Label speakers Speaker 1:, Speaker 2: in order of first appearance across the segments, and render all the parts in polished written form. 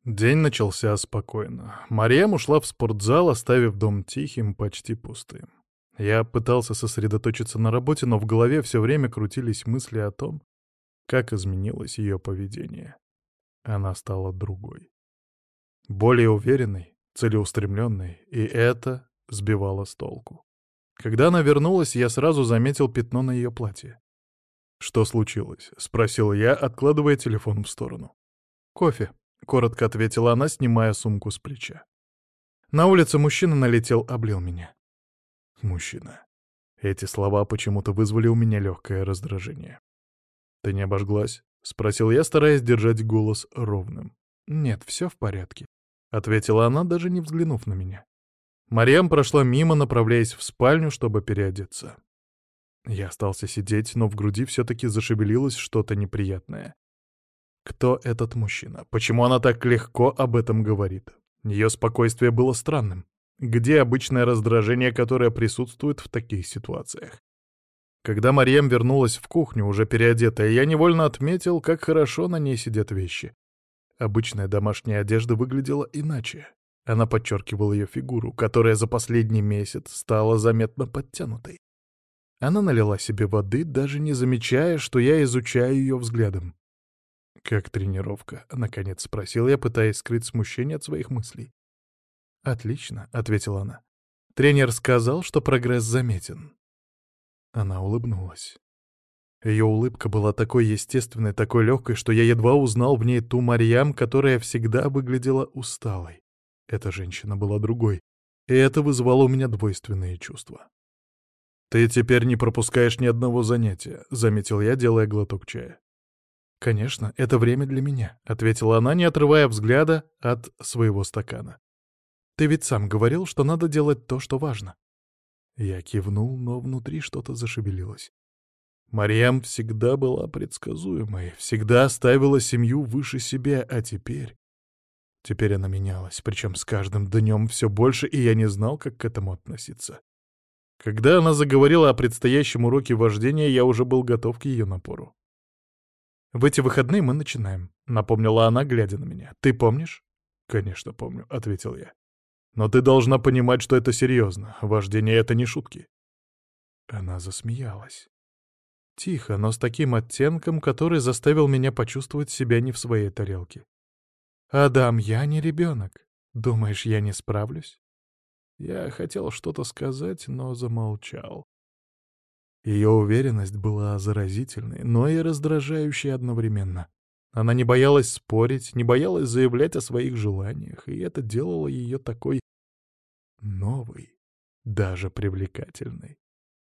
Speaker 1: День начался спокойно. Марьям ушла в спортзал, оставив дом тихим, почти пустым. Я пытался сосредоточиться на работе, но в голове все время крутились мысли о том, как изменилось ее поведение. Она стала другой. Более уверенной, целеустремленной, и это сбивало с толку. Когда она вернулась, я сразу заметил пятно на ее платье. «Что случилось?» — спросил я, откладывая телефон в сторону. «Кофе», — коротко ответила она, снимая сумку с плеча. На улице мужчина налетел, облил меня. Мужчина. Эти слова почему-то вызвали у меня легкое раздражение. «Ты не обожглась?» — спросил я, стараясь держать голос ровным. «Нет, все в порядке», — ответила она, даже не взглянув на меня. Марьям прошла мимо, направляясь в спальню, чтобы переодеться. Я остался сидеть, но в груди все-таки зашевелилось что-то неприятное. Кто этот мужчина? Почему она так легко об этом говорит? Ее спокойствие было странным. Где обычное раздражение, которое присутствует в таких ситуациях? Когда Марьям вернулась в кухню, уже переодетая, я невольно отметил, как хорошо на ней сидят вещи. Обычная домашняя одежда выглядела иначе. Она подчеркивала ее фигуру, которая за последний месяц стала заметно подтянутой. Она налила себе воды, даже не замечая, что я изучаю ее взглядом. «Как тренировка?» — наконец спросил я, пытаясь скрыть смущение от своих мыслей. «Отлично», — ответила она. «Тренер сказал, что прогресс заметен». Она улыбнулась. Ее улыбка была такой естественной, такой легкой, что я едва узнал в ней ту Марьям, которая всегда выглядела усталой. Эта женщина была другой, и это вызвало у меня двойственные чувства. «Ты теперь не пропускаешь ни одного занятия», — заметил я, делая глоток чая. «Конечно, это время для меня», — ответила она, не отрывая взгляда от своего стакана. «Ты ведь сам говорил, что надо делать то, что важно». Я кивнул, но внутри что-то зашевелилось. Марьям всегда была предсказуемой, всегда ставила семью выше себя, а теперь... Теперь она менялась, причем с каждым днем все больше, и я не знал, как к этому относиться. Когда она заговорила о предстоящем уроке вождения, я уже был готов к ее напору. «В эти выходные мы начинаем», — напомнила она, глядя на меня. «Ты помнишь?» «Конечно помню», — ответил я. «Но ты должна понимать, что это серьезно. Вождение — это не шутки». Она засмеялась. Тихо, но с таким оттенком, который заставил меня почувствовать себя не в своей тарелке. «Адам, я не ребенок. Думаешь, я не справлюсь?» Я хотел что-то сказать, но замолчал. Ее уверенность была заразительной, но и раздражающей одновременно. Она не боялась спорить, не боялась заявлять о своих желаниях, и это делало ее такой новой, даже привлекательной.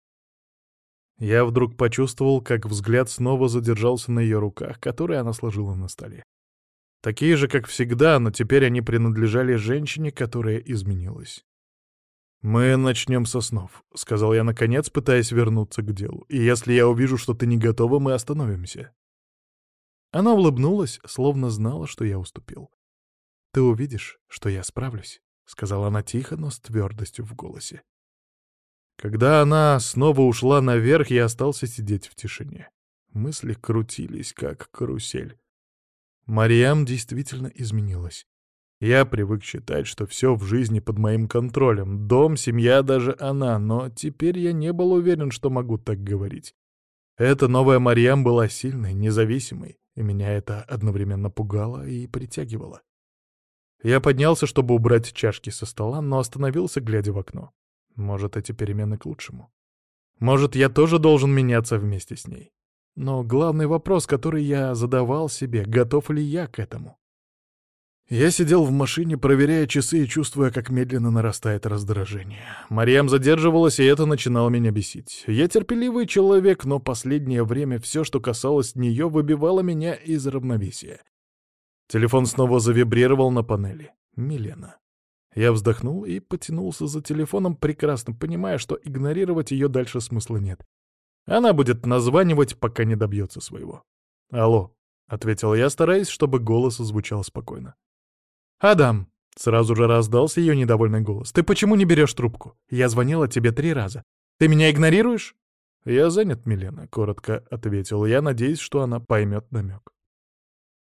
Speaker 1: Я вдруг почувствовал, как взгляд снова задержался на ее руках, которые она сложила на столе. Такие же, как всегда, но теперь они принадлежали женщине, которая изменилась. «Мы начнем со снов», — сказал я наконец, пытаясь вернуться к делу. «И если я увижу, что ты не готова, мы остановимся». Она улыбнулась, словно знала, что я уступил. «Ты увидишь, что я справлюсь», — сказала она тихо, но с твердостью в голосе. Когда она снова ушла наверх, я остался сидеть в тишине. Мысли крутились, как карусель. Марьям действительно изменилась. Я привык считать, что все в жизни под моим контролем. Дом, семья, даже она. Но теперь я не был уверен, что могу так говорить. Эта новая Марьям была сильной, независимой, и меня это одновременно пугало и притягивало. Я поднялся, чтобы убрать чашки со стола, но остановился, глядя в окно. Может, эти перемены к лучшему. Может, я тоже должен меняться вместе с ней. Но главный вопрос, который я задавал себе, готов ли я к этому? Я сидел в машине, проверяя часы и чувствуя, как медленно нарастает раздражение. Марьям задерживалась, и это начинало меня бесить. Я терпеливый человек, но последнее время все, что касалось нее, выбивало меня из равновесия. Телефон снова завибрировал на панели. Милена. Я вздохнул и потянулся за телефоном, прекрасно понимая, что игнорировать ее дальше смысла нет. Она будет названивать, пока не добьется своего. «Алло», — ответил я, стараясь, чтобы голос звучал спокойно. «Адам!» — сразу же раздался ее недовольный голос. «Ты почему не берешь трубку? Я звонила тебе 3 раза. Ты меня игнорируешь?» «Я занят, Милена», — коротко ответил я, надеясь, что она поймет намек.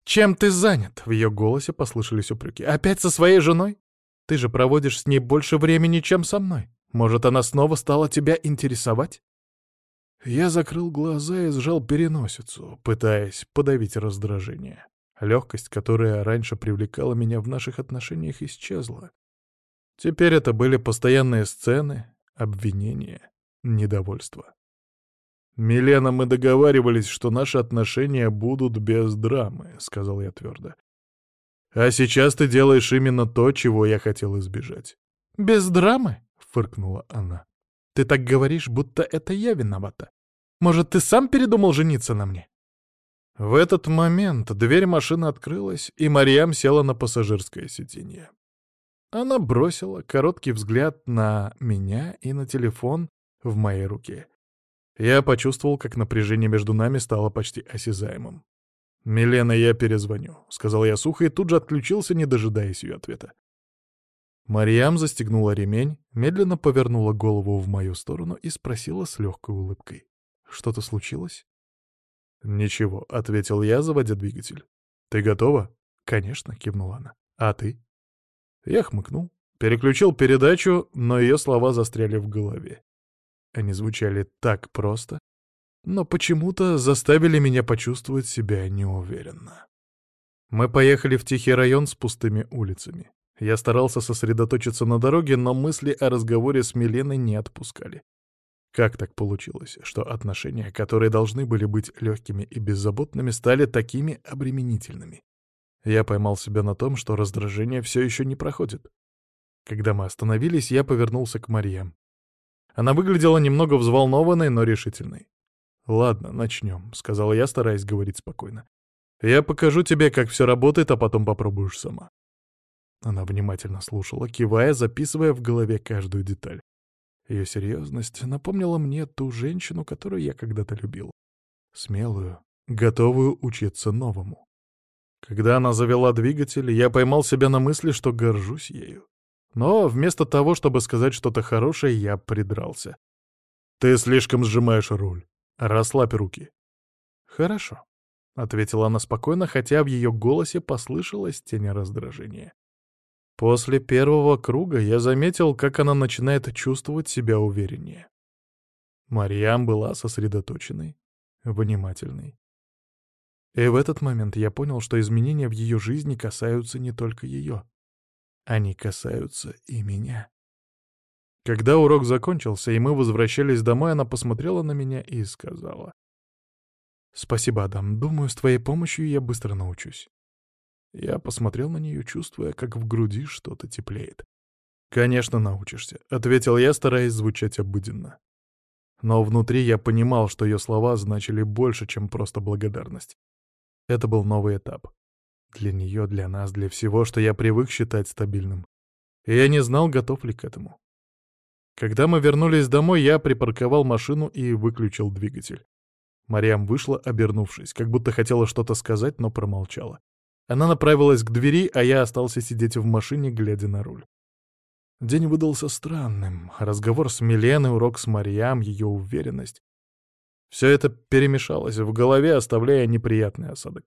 Speaker 1: «Чем ты занят?» — в ее голосе послышались упреки. «Опять со своей женой? Ты же проводишь с ней больше времени, чем со мной. Может, она снова стала тебя интересовать?» Я закрыл глаза и сжал переносицу, пытаясь подавить раздражение. Легкость, которая раньше привлекала меня в наших отношениях, исчезла. Теперь это были постоянные сцены, обвинения, недовольство. «Милена, мы договаривались, что наши отношения будут без драмы», — сказал я твердо. «А сейчас ты делаешь именно то, чего я хотел избежать». «Без драмы?» — фыркнула она. «Ты так говоришь, будто это я виновата. Может, ты сам передумал жениться на мне?» В этот момент дверь машины открылась, и Марьям села на пассажирское сиденье. Она бросила короткий взгляд на меня и на телефон в моей руке. Я почувствовал, как напряжение между нами стало почти осязаемым. «Милена, я перезвоню», — сказал я сухо и тут же отключился, не дожидаясь ее ответа. Марьям застегнула ремень, медленно повернула голову в мою сторону и спросила с легкой улыбкой. «Что-то случилось?» «Ничего», — ответил я, заводя двигатель. «Ты готова?» «Конечно», — кивнула она. «А ты?» Я хмыкнул, переключил передачу, но ее слова застряли в голове. Они звучали так просто, но почему-то заставили меня почувствовать себя неуверенно. Мы поехали в тихий район с пустыми улицами. Я старался сосредоточиться на дороге, но мысли о разговоре с Миленой не отпускали. Как так получилось, что отношения, которые должны были быть легкими и беззаботными, стали такими обременительными? Я поймал себя на том, что раздражение все еще не проходит. Когда мы остановились, я повернулся к Марьям. Она выглядела немного взволнованной, но решительной. «Ладно, начнем», — сказал я, стараясь говорить спокойно. «Я покажу тебе, как все работает, а потом попробуешь сама». Она внимательно слушала, кивая, записывая в голове каждую деталь. Ее серьезность напомнила мне ту женщину, которую я когда-то любил. Смелую, готовую учиться новому. Когда она завела двигатель, я поймал себя на мысли, что горжусь ею. Но вместо того, чтобы сказать что-то хорошее, я придрался. «Ты слишком сжимаешь руль. Расслабь руки». «Хорошо», — ответила она спокойно, хотя в ее голосе послышалась тень раздражения. После первого круга я заметил, как она начинает чувствовать себя увереннее. Марьям была сосредоточенной, внимательной. И в этот момент я понял, что изменения в ее жизни касаются не только ее. Они касаются и меня. Когда урок закончился, и мы возвращались домой, она посмотрела на меня и сказала: «Спасибо, Адам. Думаю, с твоей помощью я быстро научусь». Я посмотрел на нее, чувствуя, как в груди что-то теплеет. «Конечно, научишься», — ответил я, стараясь звучать обыденно. Но внутри я понимал, что ее слова значили больше, чем просто благодарность. Это был новый этап. Для нее, для нас, для всего, что я привык считать стабильным. И я не знал, готов ли к этому. Когда мы вернулись домой, я припарковал машину и выключил двигатель. Марьям вышла, обернувшись, как будто хотела что-то сказать, но промолчала. Она направилась к двери, а я остался сидеть в машине, глядя на руль. День выдался странным. Разговор с Миленой, урок с Марьям, ее уверенность. Все это перемешалось в голове, оставляя неприятный осадок.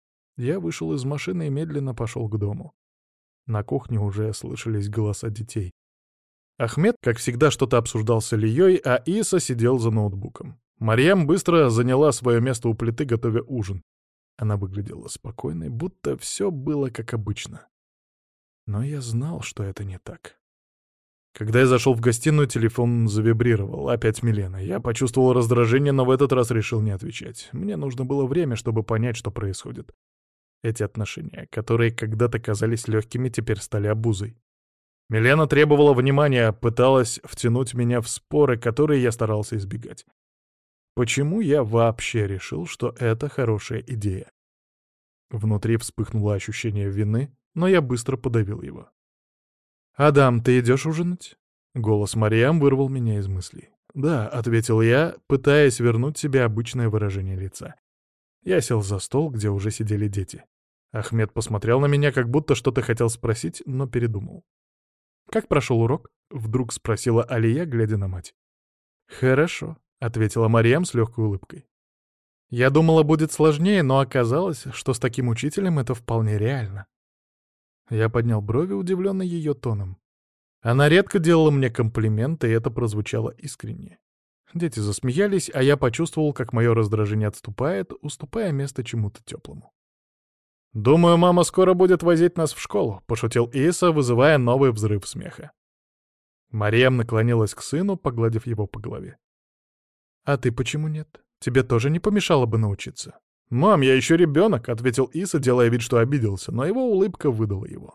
Speaker 1: Я вышел из машины и медленно пошел к дому. На кухне уже слышались голоса детей. Ахмед, как всегда, что-то обсуждал с Ильей, а Иса сидел за ноутбуком. Марьям быстро заняла свое место у плиты, готовя ужин. Она выглядела спокойной, будто все было как обычно. Но я знал, что это не так. Когда я зашел в гостиную, телефон завибрировал. Опять Милена. Я почувствовал раздражение, но в этот раз решил не отвечать. Мне нужно было время, чтобы понять, что происходит. Эти отношения, которые когда-то казались легкими, теперь стали обузой. Милена требовала внимания, пыталась втянуть меня в споры, которые я старался избегать. Почему я вообще решил, что это хорошая идея? Внутри вспыхнуло ощущение вины, но я быстро подавил его. «Адам, ты идешь ужинать?» Голос Марьям вырвал меня из мыслей. «Да», — ответил я, пытаясь вернуть себе обычное выражение лица. Я сел за стол, где уже сидели дети. Ахмед посмотрел на меня, как будто что-то хотел спросить, но передумал. «Как прошел урок?» — вдруг спросила Алия, глядя на мать. «Хорошо», — ответила Марьям с легкой улыбкой. Я думала, будет сложнее, но оказалось, что с таким учителем это вполне реально. Я поднял брови, удивленный ее тоном. Она редко делала мне комплименты, и это прозвучало искренне. Дети засмеялись, а я почувствовал, как мое раздражение отступает, уступая место чему-то теплому. «Думаю, мама скоро будет возить нас в школу», — пошутил Иса, вызывая новый взрыв смеха. Марьям наклонилась к сыну, погладив его по голове. «А ты почему нет? Тебе тоже не помешало бы научиться?» «Мам, я еще ребенок», — ответил Иса, делая вид, что обиделся, но его улыбка выдала его.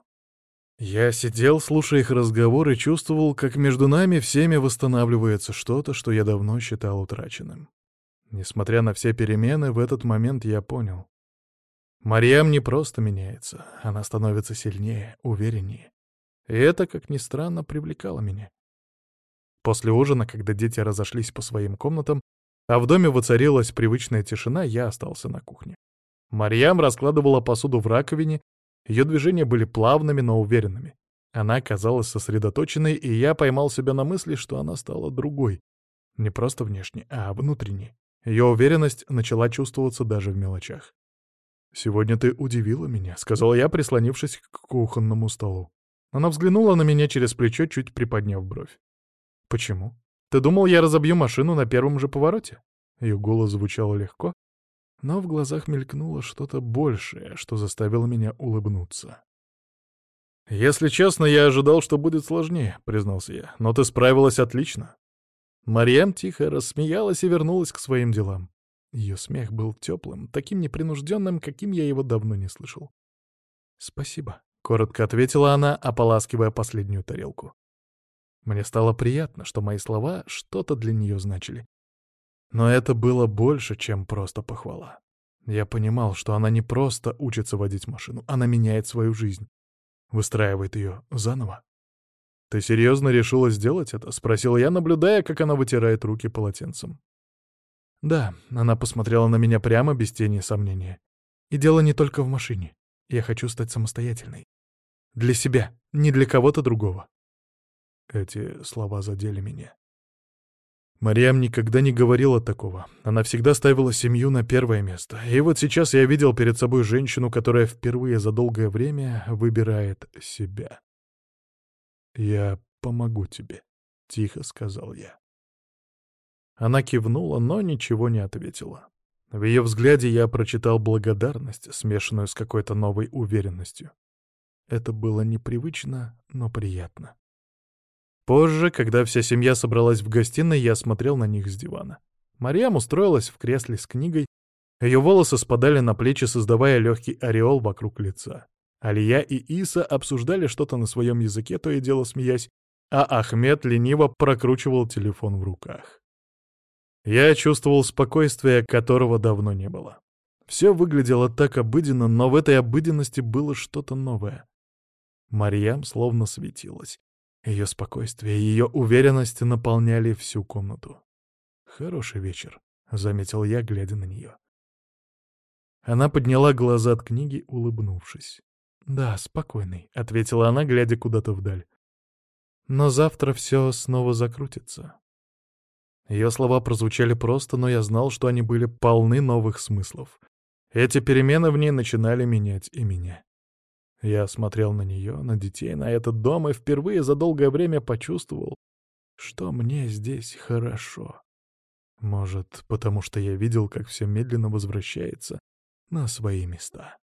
Speaker 1: Я сидел, слушая их разговор, и чувствовал, как между нами всеми восстанавливается что-то, что я давно считал утраченным. Несмотря на все перемены, в этот момент я понял. Марьям не просто меняется, она становится сильнее, увереннее. И это, как ни странно, привлекало меня. После ужина, когда дети разошлись по своим комнатам, а в доме воцарилась привычная тишина, я остался на кухне. Марьям раскладывала посуду в раковине, ее движения были плавными, но уверенными. Она казалась сосредоточенной, и я поймал себя на мысли, что она стала другой. Не просто внешне, а внутренне. Ее уверенность начала чувствоваться даже в мелочах. «Сегодня ты удивила меня», — сказал я, прислонившись к кухонному столу. Она взглянула на меня через плечо, чуть приподняв бровь. «Почему? Ты думал, я разобью машину на первом же повороте?» Ее голос звучал легко, но в глазах мелькнуло что-то большее, что заставило меня улыбнуться. «Если честно, я ожидал, что будет сложнее», — признался я, — «но ты справилась отлично». Марьям тихо рассмеялась и вернулась к своим делам. Ее смех был теплым, таким непринужденным, каким я его давно не слышал. «Спасибо», — коротко ответила она, ополаскивая последнюю тарелку. Мне стало приятно, что мои слова что-то для нее значили. Но это было больше, чем просто похвала. Я понимал, что она не просто учится водить машину, она меняет свою жизнь, выстраивает ее заново. «Ты серьезно решила сделать это?» — спросил я, наблюдая, как она вытирает руки полотенцем. «Да», — она посмотрела на меня прямо, без тени сомнения. «И дело не только в машине. Я хочу стать самостоятельной. Для себя, не для кого-то другого». Эти слова задели меня. Марьям никогда не говорила такого. Она всегда ставила семью на первое место. И вот сейчас я видел перед собой женщину, которая впервые за долгое время выбирает себя. «Я помогу тебе», — тихо сказал я. Она кивнула, но ничего не ответила. В ее взгляде я прочитал благодарность, смешанную с какой-то новой уверенностью. Это было непривычно, но приятно. Позже, когда вся семья собралась в гостиной, я смотрел на них с дивана. Марьям устроилась в кресле с книгой, ее волосы спадали на плечи, создавая легкий ореол вокруг лица. Алия и Иса обсуждали что-то на своем языке, то и дело смеясь, а Ахмед лениво прокручивал телефон в руках. Я чувствовал спокойствие, которого давно не было. Все выглядело так обыденно, но в этой обыденности было что-то новое. Марьям словно светилась. Ее спокойствие, ее уверенность наполняли всю комнату. «Хороший вечер», — заметил я, глядя на нее. Она подняла глаза от книги, улыбнувшись. «Да, спокойный», — ответила она, глядя куда-то вдаль. «Но завтра все снова закрутится». Ее слова прозвучали просто, но я знал, что они были полны новых смыслов. Эти перемены в ней начинали менять и меня. Я смотрел на нее, на детей, на этот дом и впервые за долгое время почувствовал, что мне здесь хорошо. Может, потому что я видел, как все медленно возвращается на свои места.